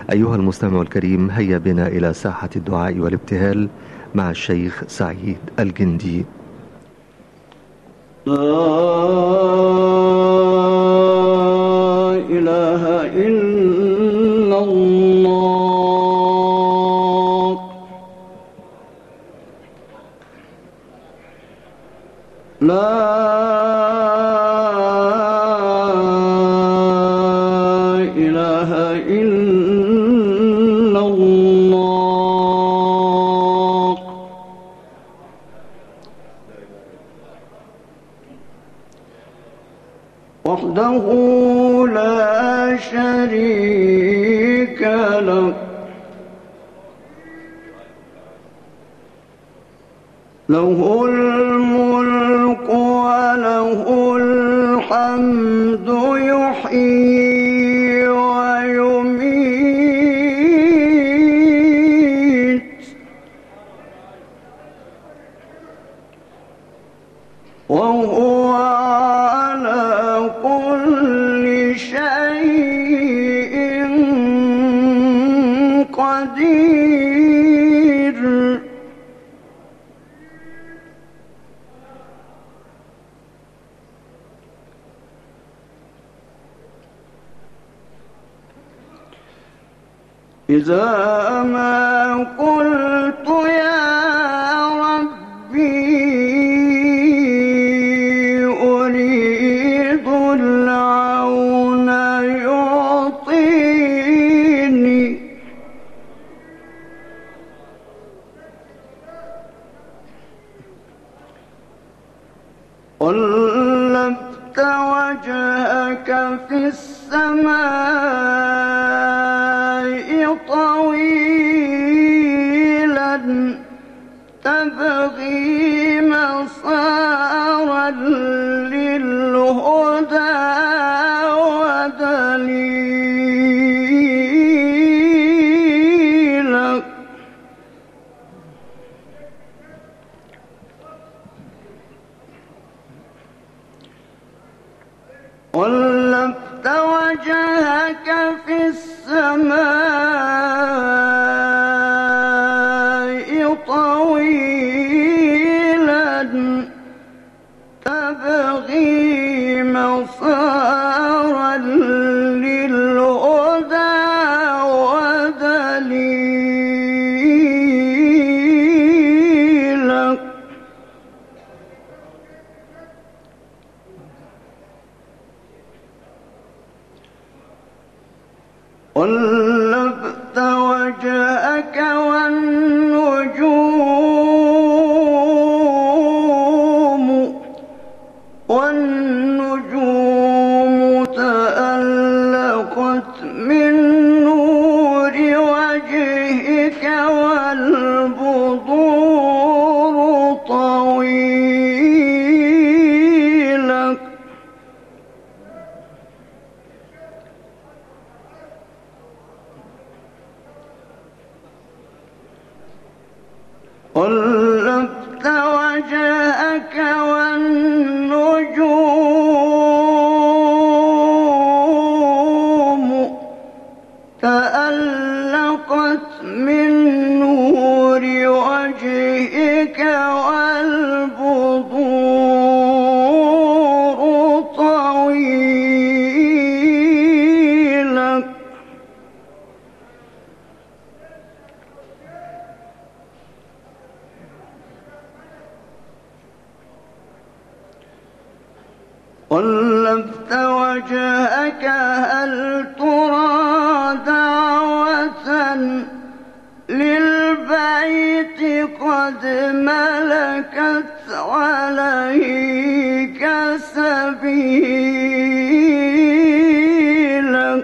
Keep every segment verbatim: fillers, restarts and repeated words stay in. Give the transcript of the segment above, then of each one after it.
أيها المستمع الكريم، هيا بنا إلى ساحة الدعاء والابتهال مع الشيخ سعيد الجندي. لا إله إلا الله، لا إله إلا الله، وحده لا شريك له، له الملك وله الحمد، يحيي ويميت، وهو على كل شيء قدير. إذا ما قلت يا ربي أريد العون يعطيني، قلبت وجهك في السماء طويلا تبغي مسارا للهدى ودليلا، قلبت وجهك في السماء طويلا تبغي مسارا للهدى ودليلا، قلبت وجهك والنجوم والنجوم تألقت من نور وجهك والبدور طويلة، قلبت وجهك والنجوم تألقت من نور وجهك والبدور طويلة، قلبت وجهك هل ترى دعوة للبيت قد ملكت عليك سبيلا،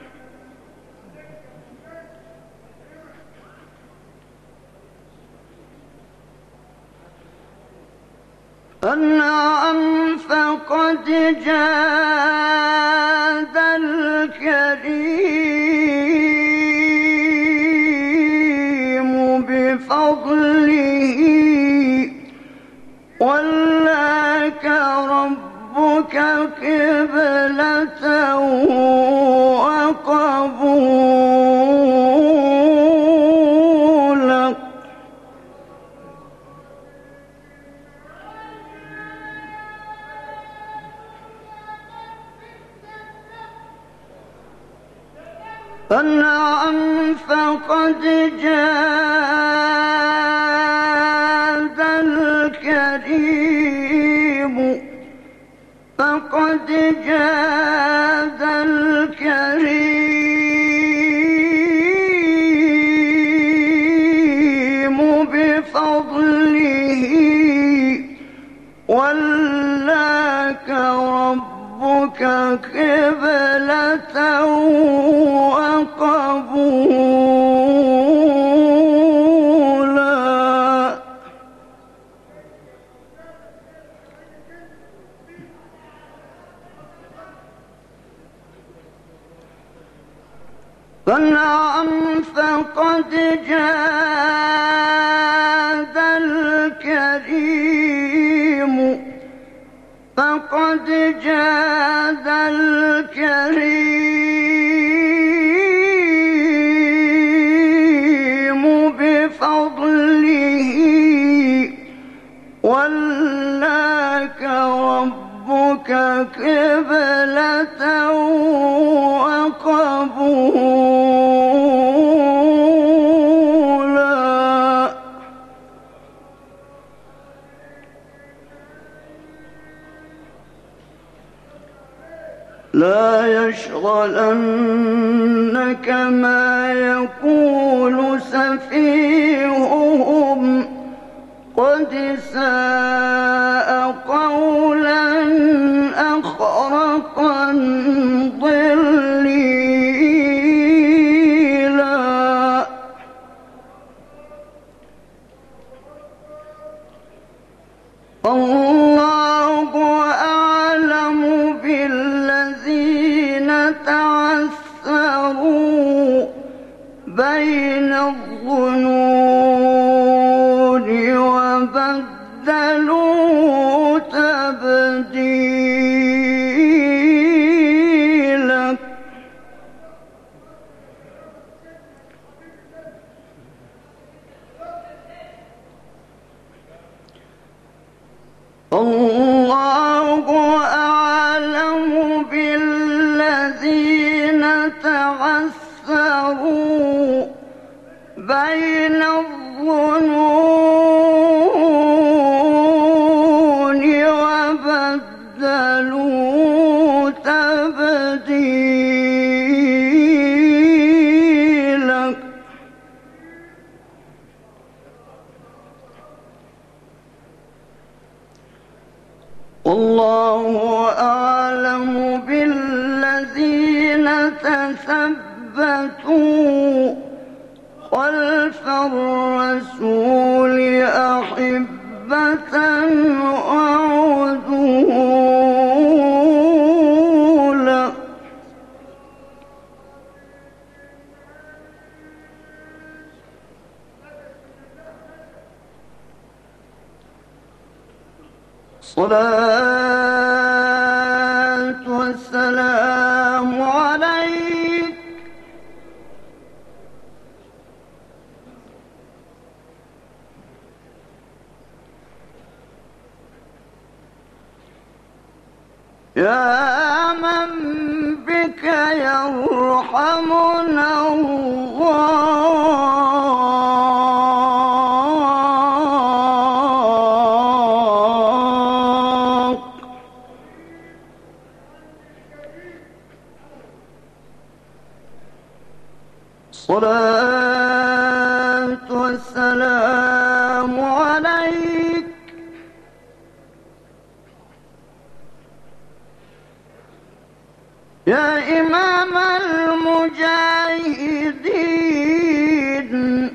أنعم فقد جاد الكريم بفضله، ولاك ربك قبلة وقبولا. فنعم فقد جاد الكريم فقد جاد الكريم بفضله ولاك ربك قبلة وقبولا. فنعم فقد جاد الكريم فقد جاد الكريم بفضله ولاك ربك قبلة وقبولا. لا يشغلنك ما يقول سفيههم قد ساء قولا أخرقا ضليلا. الله أعلم بالذين تعثروا بين الظنون وبدلوا تبديلا. الله أعلم بالذين تعثروا بين الظنون وبدلوا تبديلا. والله أعلم بالذين تثبتوا خلف الرسول أحبة وعدولا. الصلاة والسلام عليك يا من بك يرحمنا الله. الصلاة والسلام عليك يا إمام المجاهدين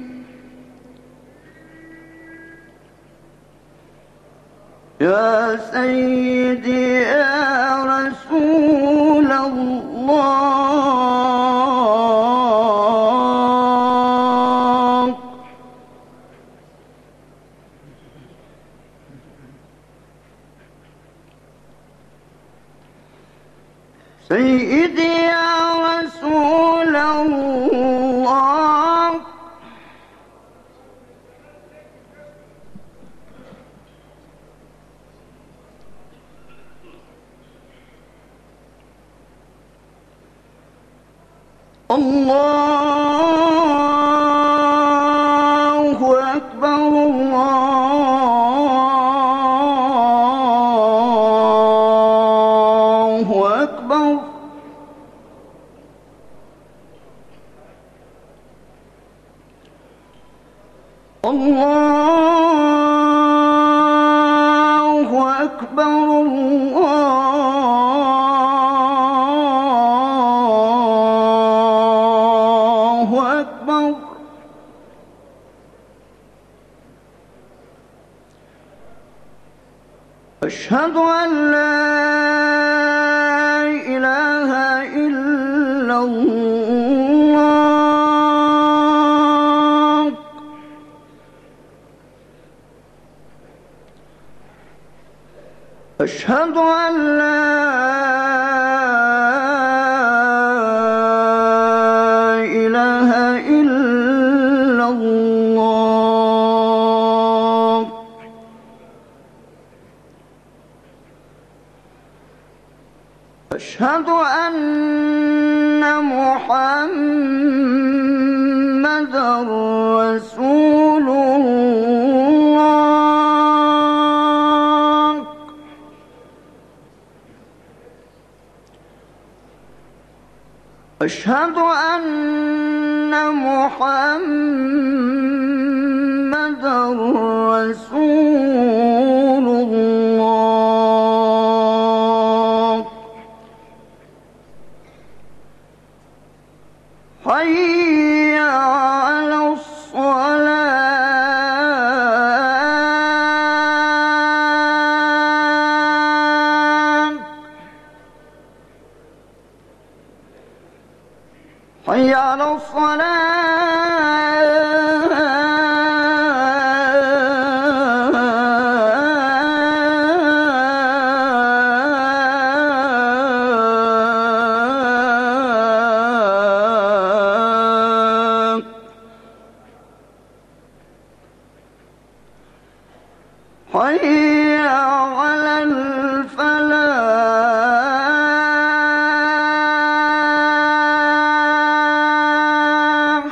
يا سيدي يا رسول الله. سيدي يا رسول الله الله أكبر الله أكبر. الله أكبر الله أكبر. أشهد أن لا إله إلا الله. أشهد أن لا إله إلا الله. أشهد أن محمدًا رسول الله. أشهد أن محمدًا رسول الله. حي على الصلاة. حي على الصلاة. حي على الفلاح.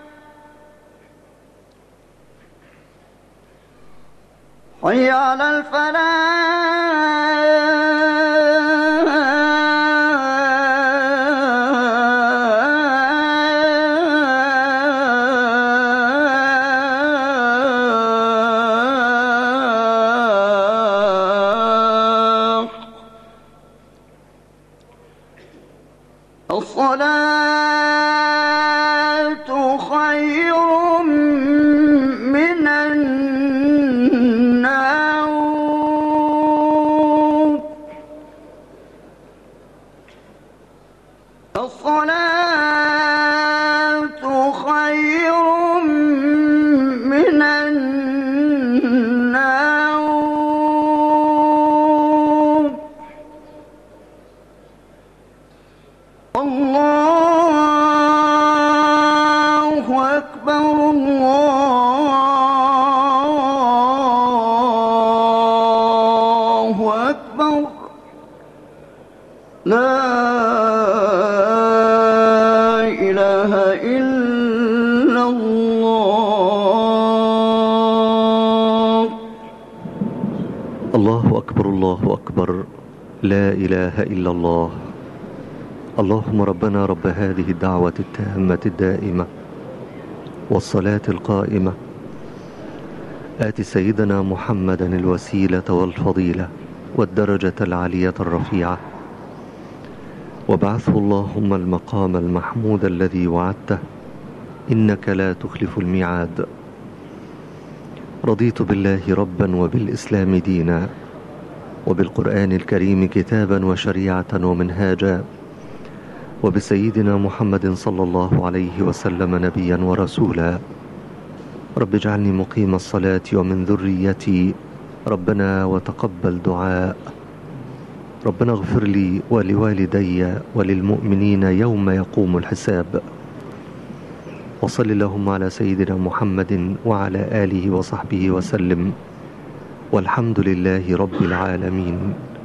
حي على الفلاح. الصلاة خير من النوم. الصلاة خير من النوم. الله أكبر الله أكبر. لا إله إلا الله. الله أكبر الله أكبر. لا إله إلا الله. اللهم ربنا رب هذه الدعوة التامة الدائمة والصلاة القائمة آت سيدنا محمدا الوسيلة والفضيلة والدرجة العالية الرفيعة وابعثه اللهم المقام المحمود الذي وعدته إنك لا تخلف الميعاد. رضيت بالله ربا وبالإسلام دينا وبالقرآن الكريم كتابا وشريعة ومنهاجا وبسيدنا محمد صلى الله عليه وسلم نبيا ورسولا. رب اجعلني مقيم الصلاة ومن ذريتي ربنا وتقبل دعاء. ربنا اغفر لي ولوالدي وللمؤمنين يوم يقوم الحساب. وصل اللهم على سيدنا محمد وعلى آله وصحبه وسلم والحمد لله رب العالمين.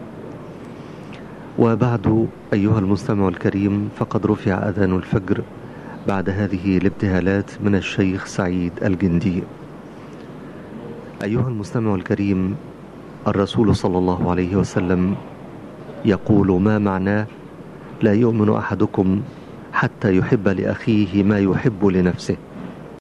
وبعد أيها المستمع الكريم، فقد رفع أذان الفجر بعد هذه الابتهالات من الشيخ سعيد الجندي. أيها المستمع الكريم، الرسول صلى الله عليه وسلم يقول ما معناه لا يؤمن أحدكم حتى يحب لأخيه ما يحب لنفسه.